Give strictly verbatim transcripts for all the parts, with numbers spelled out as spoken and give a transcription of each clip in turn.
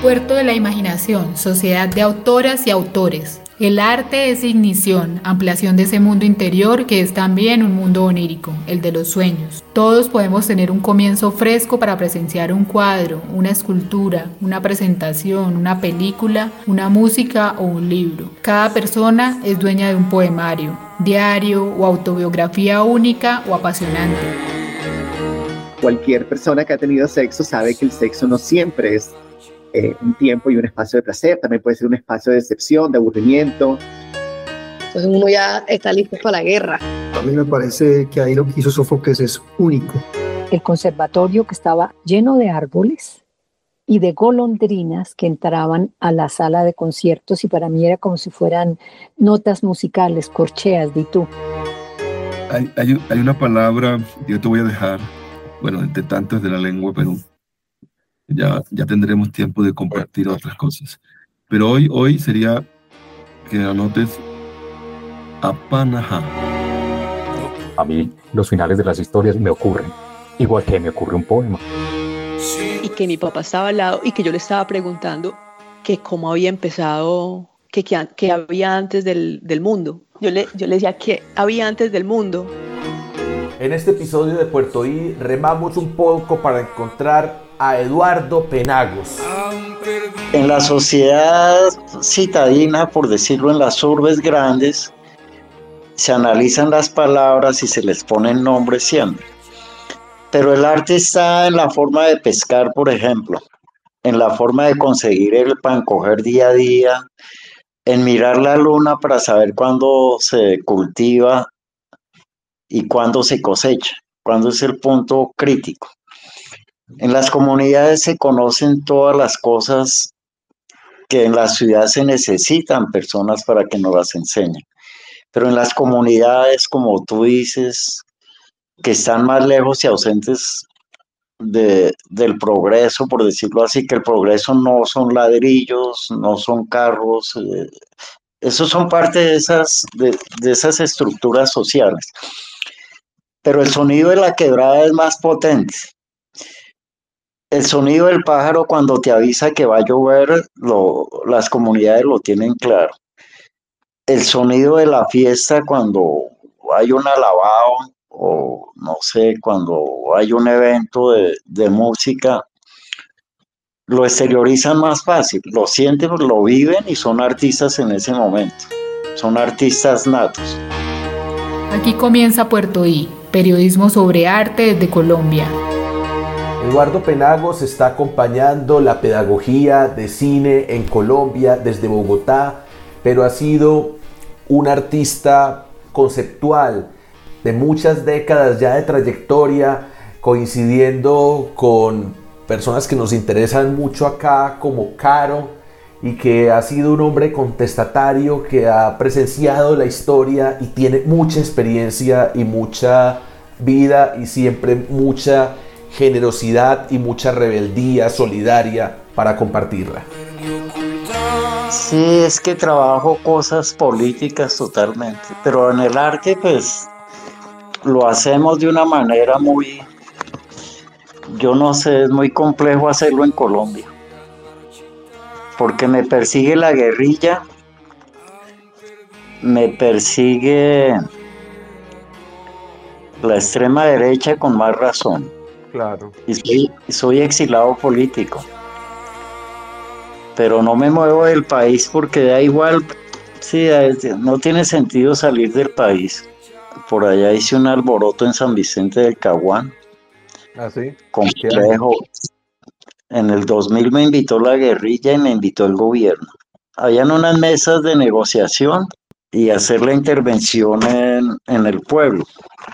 Puerto de la Imaginación, sociedad de autoras y autores. El arte es ignición, ampliación de ese mundo interior que es también un mundo onírico, el de los sueños. Todos podemos tener un comienzo fresco para presenciar un cuadro, una escultura, una presentación, una película, una música o un libro. Cada persona es dueña de un poemario, diario o autobiografía única o apasionante. Cualquier persona que ha tenido sexo sabe que el sexo no siempre es Eh, un tiempo y un espacio de placer, también puede ser un espacio de decepción, de aburrimiento. Entonces uno ya está listo para la guerra. A mí me parece que ahí lo que hizo Sófocles es único. El conservatorio, que estaba lleno de árboles y de golondrinas que entraban a la sala de conciertos, y para mí era como si fueran notas musicales, corcheas, di tú. Hay, hay, hay una palabra que yo te voy a dejar, bueno, entre tantas de la lengua, pero Ya, ya tendremos tiempo de compartir otras cosas. Pero hoy, hoy sería que anotes Apanaja. A mí los finales de las historias me ocurren, igual que me ocurre un poema. Y que mi papá estaba al lado y que yo le estaba preguntando que cómo había empezado, que, que, que había antes del, del mundo. Yo le, yo le decía que había antes del mundo. En este episodio de Puerto I remamos un poco para encontrar a Eduardo Penagos. En la sociedad citadina, por decirlo, en las urbes grandes, se analizan las palabras y se les ponen nombres siempre. Pero el arte está en la forma de pescar, por ejemplo, en la forma de conseguir el pan, coger día a día, en mirar la luna para saber cuándo se cultiva y cuándo se cosecha, cuándo es el punto crítico. En las comunidades se conocen todas las cosas que en la ciudad se necesitan personas para que nos las enseñen. Pero en las comunidades, como tú dices, que están más lejos y ausentes de, del progreso, por decirlo así, que el progreso no son ladrillos, no son carros, eh, esos son parte de esas, de, de esas estructuras sociales. Pero el sonido de la quebrada es más potente. El sonido del pájaro cuando te avisa que va a llover, lo, las comunidades lo tienen claro. El sonido de la fiesta cuando hay un alabao o no sé, cuando hay un evento de, de música, lo exteriorizan más fácil, lo sienten, lo viven y son artistas en ese momento. Son artistas natos. Aquí comienza Puerto I, periodismo sobre arte desde Colombia. Eduardo Penagos está acompañando la pedagogía de cine en Colombia desde Bogotá, pero ha sido un artista conceptual de muchas décadas ya de trayectoria, coincidiendo con personas que nos interesan mucho acá, como Caro, y que ha sido un hombre contestatario que ha presenciado la historia y tiene mucha experiencia y mucha vida y siempre mucha generosidad y mucha rebeldía solidaria para compartirla. Sí, es que trabajo cosas políticas totalmente, pero en el arte pues lo hacemos de una manera muy, yo no sé, es muy complejo hacerlo en Colombia, porque me persigue la guerrilla, me persigue la extrema derecha con más razón. Claro. Y soy, soy exilado político. Pero no me muevo del país porque da igual, sí, no tiene sentido salir del país. Por allá hice un alboroto en San Vicente del Caguán. ¿Ah, sí? Complejo. En el dos mil me invitó la guerrilla y me invitó el gobierno. Habían unas mesas de negociación y hacer la intervención en, en el pueblo.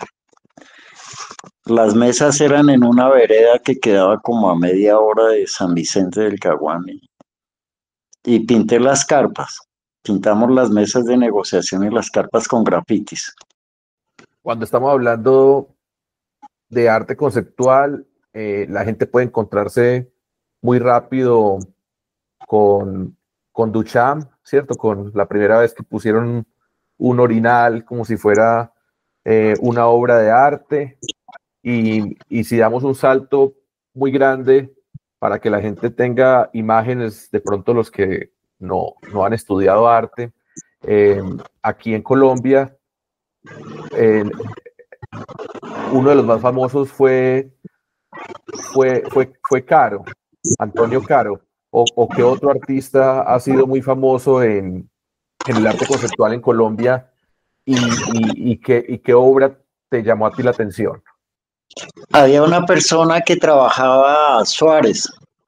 Las mesas eran en una vereda que quedaba como a media hora de San Vicente del Caguán. Y, y pinté las carpas. Pintamos las mesas de negociación y las carpas con grafitis. Cuando estamos hablando de arte conceptual, eh, la gente puede encontrarse muy rápido con, con Duchamp, ¿cierto? Con la primera vez que pusieron un orinal como si fuera eh, una obra de arte. Y, y si damos un salto muy grande para que la gente tenga imágenes, de pronto los que no, no han estudiado arte. Eh, aquí en Colombia, eh, uno de los más famosos fue, fue, fue, fue Caro, Antonio Caro, o, o qué otro artista ha sido muy famoso en, en el arte conceptual en Colombia, y, y, y, qué, y qué obra te llamó a ti la atención. Había una persona que trabajaba, Suárez,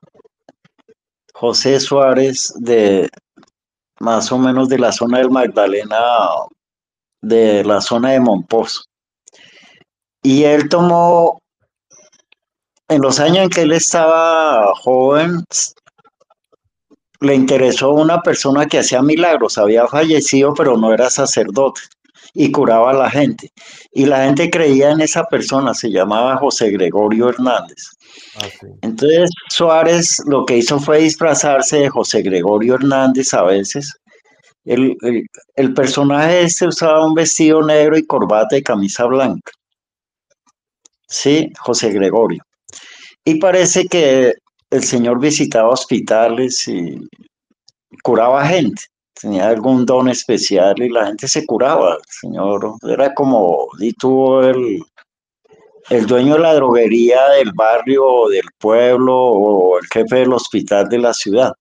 José Suárez, de más o menos de la zona del Magdalena, de la zona de Mompox. Y él tomó, en los años en que él estaba joven, le interesó una persona que hacía milagros, había fallecido, pero no era sacerdote, y curaba a la gente. Y la gente creía en esa persona, se llamaba José Gregorio Hernández. Ah, sí. Entonces Suárez lo que hizo fue disfrazarse de José Gregorio Hernández a veces. El, el, el personaje este usaba un vestido negro y corbata y camisa blanca. Sí, José Gregorio. Y parece que el señor visitaba hospitales y curaba gente. Tenía algún don especial y la gente se curaba. El señor era como, y tuvo el, el dueño de la droguería del barrio o del pueblo o el jefe del hospital de la ciudad.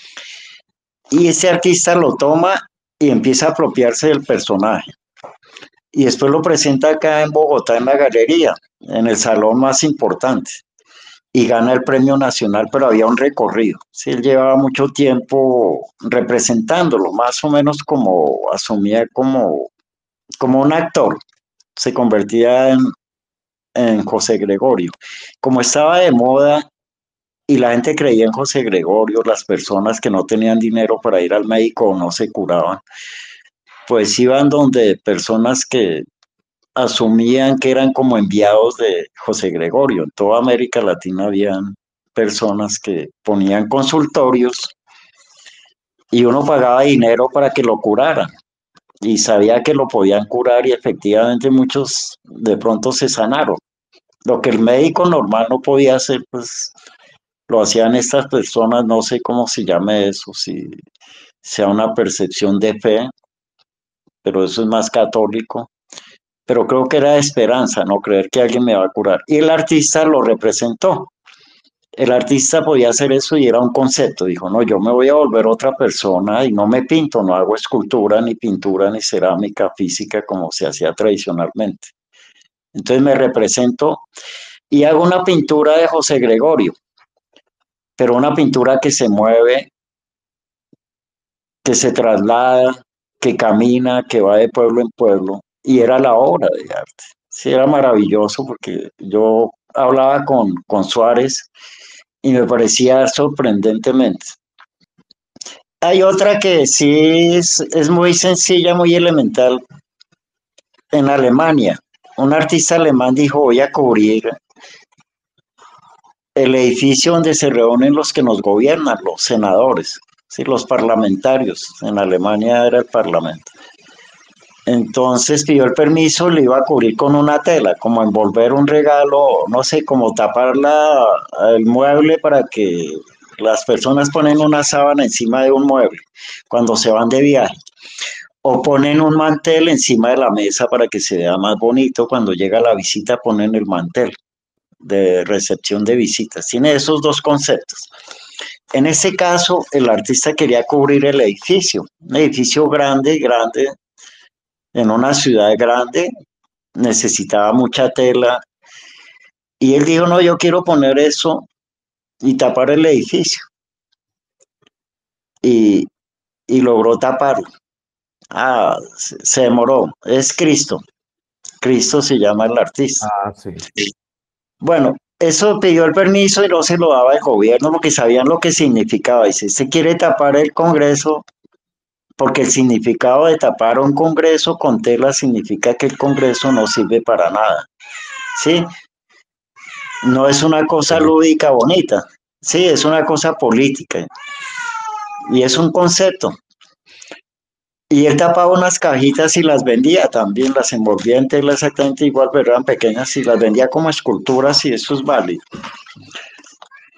Y ese artista lo toma y empieza a apropiarse del personaje. Y después lo presenta acá en Bogotá en la galería, en el salón más importante. Y gana el premio nacional, pero había un recorrido. Sí, él llevaba mucho tiempo representándolo, más o menos como asumía como, como un actor. Se convertía en, en José Gregorio. Como estaba de moda y la gente creía en José Gregorio, las personas que no tenían dinero para ir al médico o no se curaban, pues iban donde personas que asumían que eran como enviados de José Gregorio. En toda América Latina habían personas que ponían consultorios y uno pagaba dinero para que lo curaran y sabía que lo podían curar y efectivamente muchos de pronto se sanaron. Lo que el médico normal no podía hacer, pues lo hacían estas personas, no sé cómo se llame eso, si sea una percepción de fe, pero eso es más católico. Pero creo que era de esperanza, no creer que alguien me va a curar. Y el artista lo representó. El artista podía hacer eso y era un concepto. Dijo, no, yo me voy a volver otra persona y no me pinto, no hago escultura, ni pintura, ni cerámica física como se hacía tradicionalmente. Entonces me represento y hago una pintura de José Gregorio, pero una pintura que se mueve, que se traslada, que camina, que va de pueblo en pueblo. Y era la obra de arte. Sí, era maravilloso porque yo hablaba con, con Suárez y me parecía sorprendentemente. Hay otra que sí es, es muy sencilla, muy elemental. En Alemania, un artista alemán dijo, voy a cubrir el edificio donde se reúnen los que nos gobiernan, los senadores, ¿sí? Los parlamentarios. En Alemania era el parlamento. Entonces pidió el permiso, le iba a cubrir con una tela, como envolver un regalo, no sé, como tapar la, el mueble para que las personas ponen una sábana encima de un mueble cuando se van de viaje. O ponen un mantel encima de la mesa para que se vea más bonito. Cuando llega la visita ponen el mantel de recepción de visitas. Tiene esos dos conceptos. En ese caso, el artista quería cubrir el edificio, un edificio grande, grande, en una ciudad grande, necesitaba mucha tela, y él dijo, no, yo quiero poner eso y tapar el edificio, y, y logró taparlo. Ah, se, se demoró, es Cristo, Cristo se llama el artista. Ah, sí. Bueno, eso pidió el permiso y no se lo daba el gobierno porque sabían lo que significaba. Dice, se quiere tapar el Congreso, porque el significado de tapar un Congreso con tela significa que el Congreso no sirve para nada, ¿sí? No es una cosa lúdica bonita, sí, es una cosa política y es un concepto. Y él tapaba unas cajitas y las vendía también, las envolvía en tela exactamente igual, pero eran pequeñas y las vendía como esculturas y eso es válido.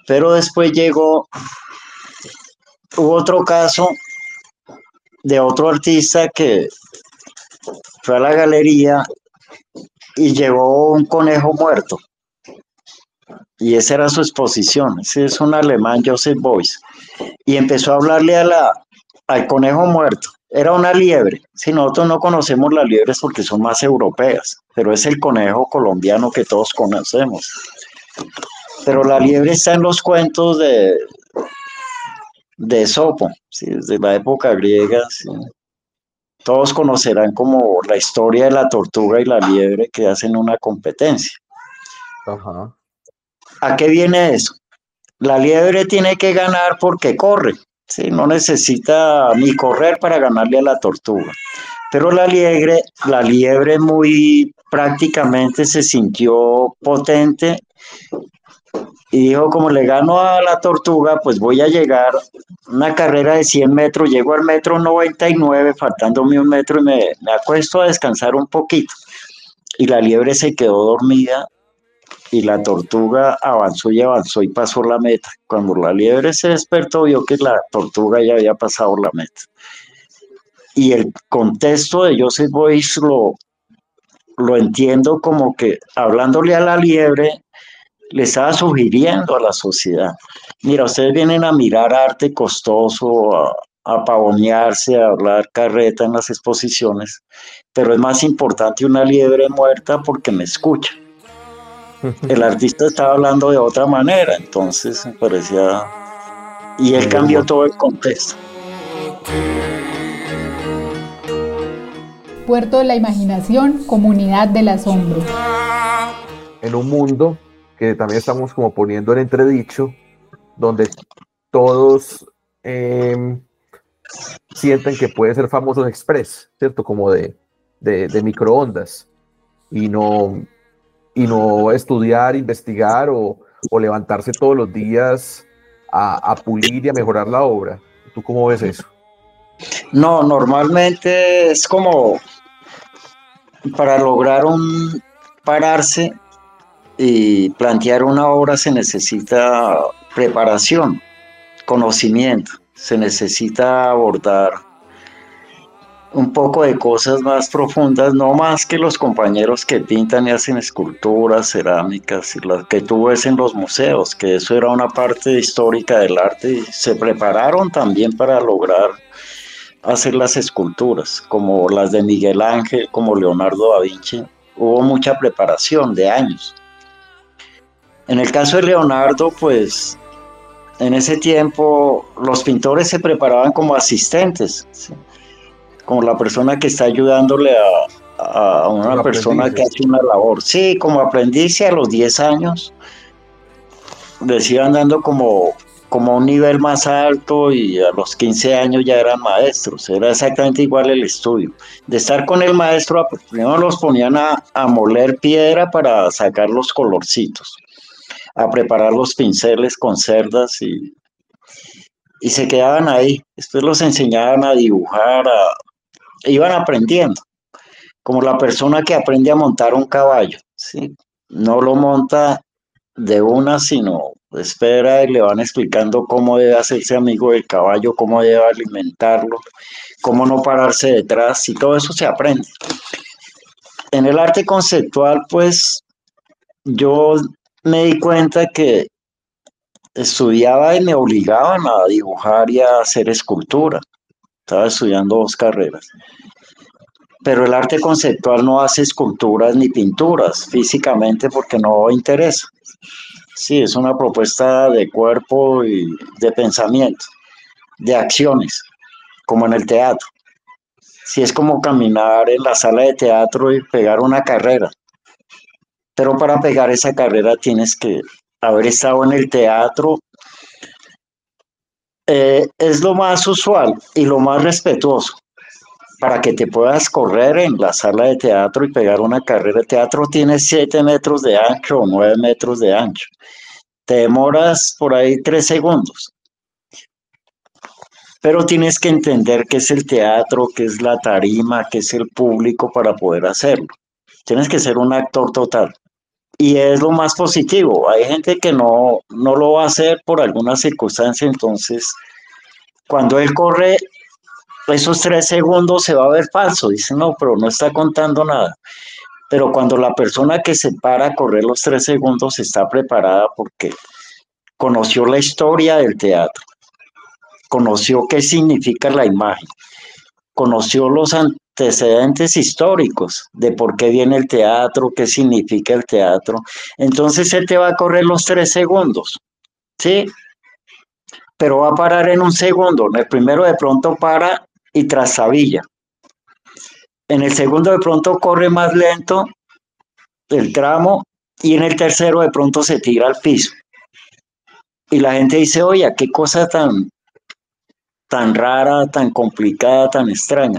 Pero después llegó, hubo otro caso de otro artista que fue a la galería y llevó un conejo muerto. Y esa era su exposición. Ese es un alemán, Joseph Beuys. Y empezó a hablarle a la, al conejo muerto. Era una liebre. Si nosotros no conocemos las liebres porque son más europeas, pero es el conejo colombiano que todos conocemos. Pero la liebre está en los cuentos de, de Esopo, ¿sí? Desde la época griega. ¿Sí? Todos conocerán como la historia de la tortuga y la liebre que hacen una competencia. Ajá. ¿A qué viene eso? La liebre tiene que ganar porque corre, ¿sí? No necesita ni correr para ganarle a la tortuga. Pero la liebre, la liebre muy prácticamente se sintió potente y dijo, como le gano a la tortuga, pues voy a llegar una carrera de cien metros, llego al metro noventa y nueve, faltándome un metro y me, me acuesto a descansar un poquito. Y la liebre se quedó dormida y la tortuga avanzó y avanzó y pasó la meta. Cuando la liebre se despertó, vio que la tortuga ya había pasado la meta. Y el contexto de Joseph Beuys lo, lo entiendo como que, hablándole a la liebre, le estaba sugiriendo a la sociedad, mira, ustedes vienen a mirar arte costoso, a, a pavonearse, a hablar carreta en las exposiciones, pero es más importante una liebre muerta porque me escucha. El artista estaba hablando de otra manera, entonces me parecía... Y él cambió todo el contexto. Puerto de la Imaginación, comunidad del asombro. En un mundo que también estamos como poniendo en entredicho, donde todos eh, sienten que puede ser famosos express, ¿cierto? Como de, de, de microondas, y no, y no estudiar, investigar o, o levantarse todos los días a, a pulir y a mejorar la obra. ¿Tú cómo ves eso? No, normalmente es como para lograr un pararse y plantear una obra se necesita preparación, conocimiento, se necesita abordar un poco de cosas más profundas, no más que los compañeros que pintan y hacen esculturas, cerámicas, y las que tú ves en los museos, que eso era una parte histórica del arte y se prepararon también para lograr hacer las esculturas, como las de Miguel Ángel, como Leonardo da Vinci. Hubo mucha preparación de años. En el caso de Leonardo, pues en ese tiempo los pintores se preparaban como asistentes, ¿sí? Como la persona que está ayudándole a, a una como persona aprendices. Que hace una labor. Sí, como aprendiz, a los diez años les iban dando como, como un nivel más alto y a los quince años ya eran maestros. Era exactamente igual el estudio. De estar con el maestro, primero los ponían a, a moler piedra para sacar los colorcitos, a preparar los pinceles con cerdas y, y se quedaban ahí. Después los enseñaban a dibujar, a, iban aprendiendo, como la persona que aprende a montar un caballo, ¿sí? No lo monta de una, sino espera y le van explicando cómo debe hacerse amigo del caballo, cómo debe alimentarlo, cómo no pararse detrás, y todo eso se aprende. En el arte conceptual, pues, yo me di cuenta que estudiaba y me obligaban a dibujar y a hacer escultura. Estaba estudiando dos carreras. Pero el arte conceptual no hace esculturas ni pinturas físicamente porque no interesa. Sí, es una propuesta de cuerpo y de pensamiento, de acciones, como en el teatro. Sí, es como caminar en la sala de teatro y pegar una carrera. Pero para pegar esa carrera tienes que haber estado en el teatro. Eh, es lo más usual y lo más respetuoso para que te puedas correr en la sala de teatro y pegar una carrera. El teatro tiene siete metros de ancho o nueve metros de ancho. Te demoras por ahí tres segundos. Pero tienes que entender qué es el teatro, qué es la tarima, qué es el público para poder hacerlo. Tienes que ser un actor total. y es lo más positivo. Hay gente que no, no lo va a hacer por alguna circunstancia, entonces cuando él corre esos tres segundos se va a ver falso, dice no, pero no está contando nada. Pero cuando la persona que se para a correr los tres segundos está preparada porque conoció la historia del teatro, conoció qué significa la imagen, conoció los antecedentes históricos de por qué viene el teatro, qué significa el teatro, entonces él te va a correr los tres segundos, ¿sí? Pero va a parar en un segundo. En el primero de pronto para y trastabilla. En el segundo de pronto corre más lento el tramo y en el tercero de pronto se tira al piso. Y la gente dice, oye, qué cosa tan, tan rara, tan complicada, tan extraña.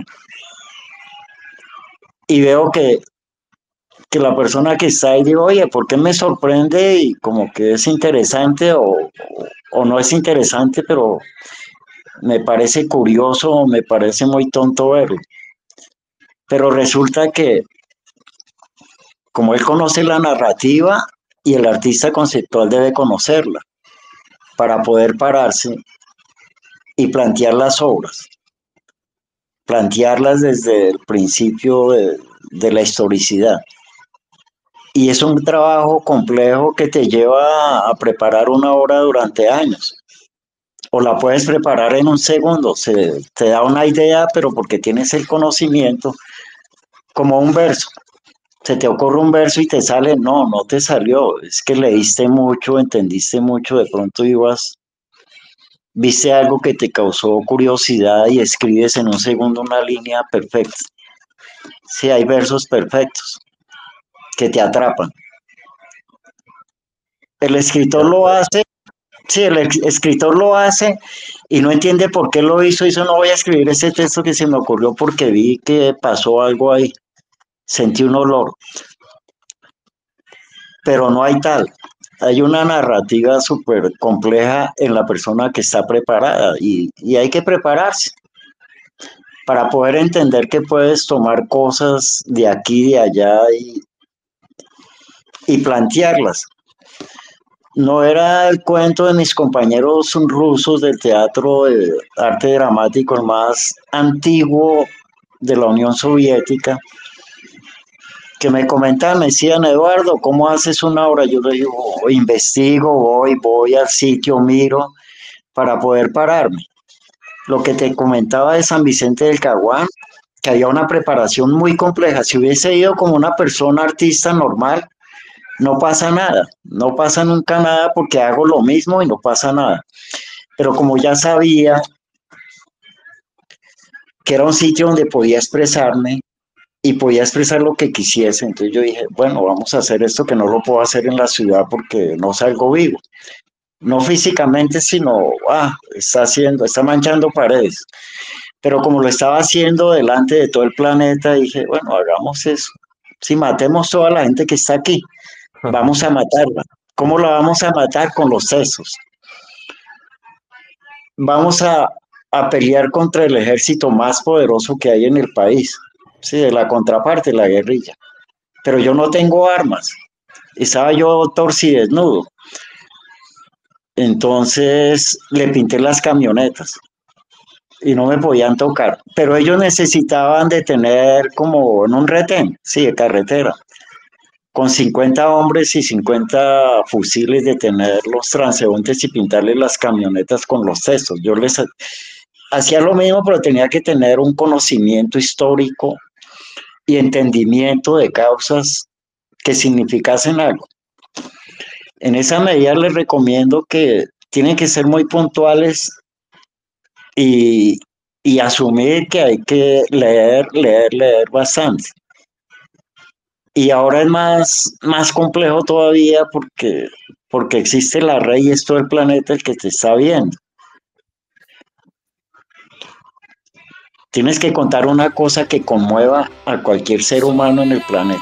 Y veo que, que la persona que está ahí dice, oye, ¿por qué me sorprende? Y como que es interesante o, o, o no es interesante, pero me parece curioso, me parece muy tonto verlo. Pero resulta que, como él conoce la narrativa y el artista conceptual debe conocerla para poder pararse y plantear las obras, plantearlas desde el principio de, de la historicidad. Y es un trabajo complejo que te lleva a preparar una obra durante años. O la puedes preparar en un segundo, se te da una idea, pero porque tienes el conocimiento, como un verso. Se te ocurre un verso y te sale, no, no te salió, es que leíste mucho, entendiste mucho, de pronto ibas, viste algo que te causó curiosidad y escribes en un segundo una línea perfecta. Sí, hay versos perfectos que te atrapan. El escritor lo hace. Sí, el escritor lo hace y no entiende por qué lo hizo. Hizo, no voy a escribir este texto que se me ocurrió porque vi que pasó algo ahí. Sentí un olor. Pero no hay tal. Hay una narrativa súper compleja en la persona que está preparada y, y hay que prepararse para poder entender que puedes tomar cosas de aquí y de allá y, y plantearlas. No era el cuento de mis compañeros rusos del teatro de arte dramático, el más antiguo de la Unión Soviética, que me comentaban, me decían, Eduardo, ¿cómo haces una obra? Yo le digo, investigo, voy, voy al sitio, miro, para poder pararme. Lo que te comentaba de San Vicente del Caguán, que había una preparación muy compleja. Si hubiese ido como una persona artista normal, no pasa nada, no pasa nunca nada porque hago lo mismo y no pasa nada. Pero como ya sabía que era un sitio donde podía expresarme y podía expresar lo que quisiese, entonces yo dije, bueno, vamos a hacer esto que no lo puedo hacer en la ciudad porque no salgo vivo. No físicamente, sino, ah, está haciendo, está manchando paredes. Pero como lo estaba haciendo delante de todo el planeta, dije, bueno, hagamos eso. Si matemos toda la gente que está aquí, vamos a matarla. ¿Cómo la vamos a matar? Con los sesos. Vamos a, a pelear contra el ejército más poderoso que hay en el país. Sí, de la contraparte, la guerrilla. Pero yo no tengo armas. Estaba yo torcidesnudo. Entonces le pinté las camionetas y no me podían tocar. Pero ellos necesitaban de tener como en un retén, sí, de carretera, con cincuenta hombres y cincuenta fusiles, de tener los transeúntes y pintarles las camionetas con los sesos. Yo les hacía lo mismo, pero tenía que tener un conocimiento histórico y entendimiento de causas que significasen algo. En esa medida les recomiendo que tienen que ser muy puntuales y, y asumir que hay que leer, leer, leer bastante. Y ahora es más, más complejo todavía porque, porque existe la red y es todo el planeta el que te está viendo. Tienes que contar una cosa que conmueva a cualquier ser humano en el planeta.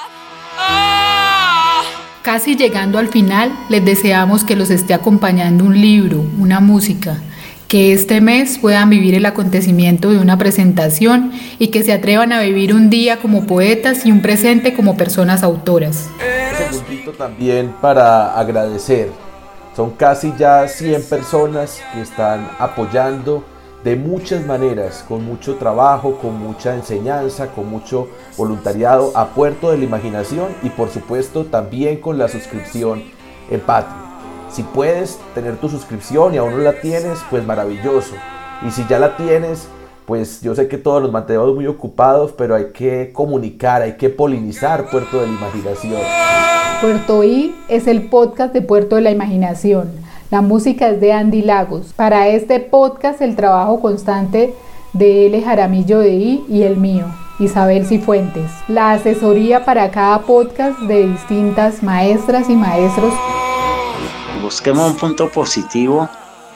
Casi llegando al final, les deseamos que los esté acompañando un libro, una música, que este mes puedan vivir el acontecimiento de una presentación y que se atrevan a vivir un día como poetas y un presente como personas autoras. segundito también para agradecer. Son casi ya cien personas que están apoyando de muchas maneras, con mucho trabajo, con mucha enseñanza, con mucho voluntariado a Puerto de la Imaginación y por supuesto también con la suscripción en Patreon. Si puedes tener tu suscripción y aún no la tienes, pues maravilloso. Y si ya la tienes, pues yo sé que todos nos mantenemos muy ocupados, pero hay que comunicar, hay que polinizar Puerto de la Imaginación. Puerto I es el podcast de Puerto de la Imaginación. La música es de Andy Lagos. Para este podcast el trabajo constante de L. Jaramillo de I y el mío, Isabel Cifuentes. La asesoría para cada podcast de distintas maestras y maestros. Busquemos un punto positivo,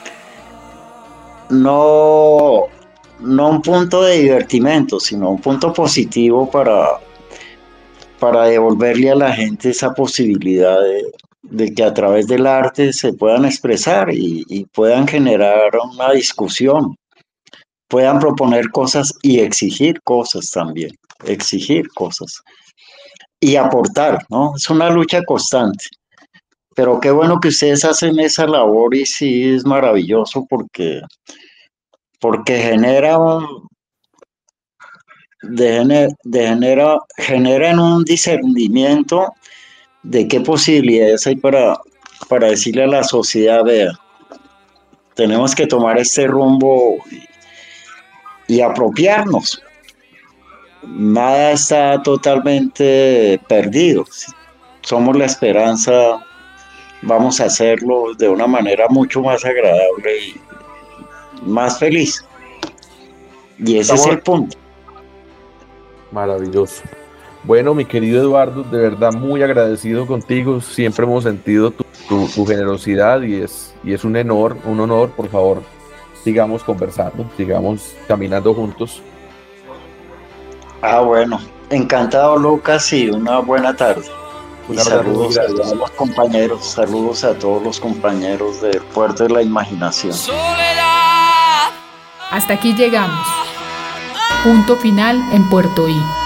no, no un punto de divertimento, sino un punto positivo para, para devolverle a la gente esa posibilidad de, de que a través del arte se puedan expresar y, y puedan generar una discusión, puedan proponer cosas y exigir cosas también, exigir cosas y aportar, ¿no? Es una lucha constante. Pero qué bueno que ustedes hacen esa labor y sí es maravilloso porque, porque genera, un, de gener, de genera, generan un discernimiento de qué posibilidades hay para, para decirle a la sociedad, vea, tenemos que tomar este rumbo y, y apropiarnos. Nada está totalmente perdido. Somos la esperanza. Vamos a hacerlo de una manera mucho más agradable y más feliz. Y ese Estamos... es el punto. Maravilloso. Bueno, mi querido Eduardo, de verdad muy agradecido contigo. Siempre hemos sentido tu, tu, tu generosidad y es, y es un honor, un honor. Por favor, sigamos conversando, sigamos caminando juntos. Ah, bueno. Encantado, Lucas, y una buena tarde. Y saludos a todos los compañeros, saludos a todos los compañeros del Puerto de la Imaginación. Hasta aquí llegamos. Punto final en Puerto I.